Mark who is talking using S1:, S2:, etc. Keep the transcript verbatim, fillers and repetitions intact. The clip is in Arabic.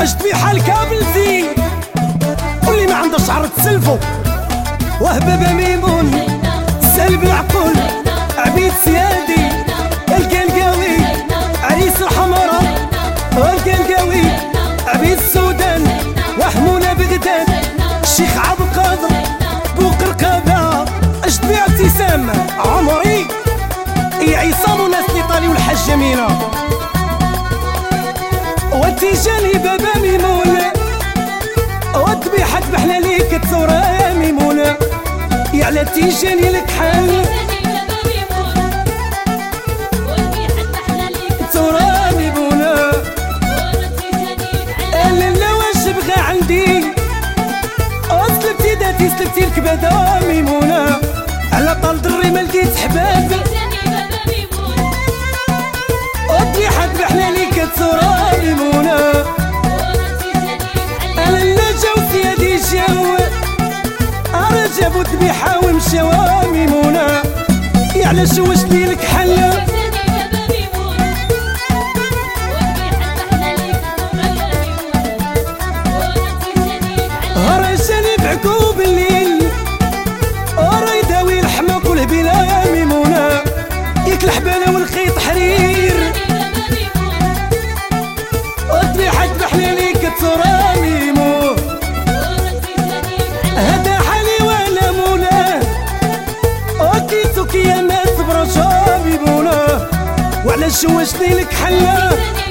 S1: اجد في حال كابلتي واللي ما عنده شعر تسلفو وهبابة ميمون سلب العقول عبيد سيادي القلقاوي عريس الحمراء والقلقاوي عبيد السودان وحمونة بغداد الشيخ عبد القادر بوقرقابة اجد في ابتسام عمري يا عصام وناس الايطالي والحاج جميلة وتيجاني بابا ميمونة وذبيحة بحلاليك الثورة يا ميمونة يا على تيجاني لك حال الثورة ميمونة لا لا واش بغى عندي سلبتي داتي سلبتي الكبادة ميمونة على طال دري ما لقيت حباب وذبيحة بحلاليك الثورة ميمونة انا لا جاو سيادي جاو انا جابو ذبيحة ومشاو ميمونة يا على شوشتي لك حلة هرجاني بعقوب الليل ورا يداوي الحماق والهبيلة ميمونة ياك الحبالة والخيط حرير وذبيحة بحلاليك الثورة ميمو هذا حالي وانا مولاه وكيتو كيامات برجا ميمونة وعلى شوشتي لك حلة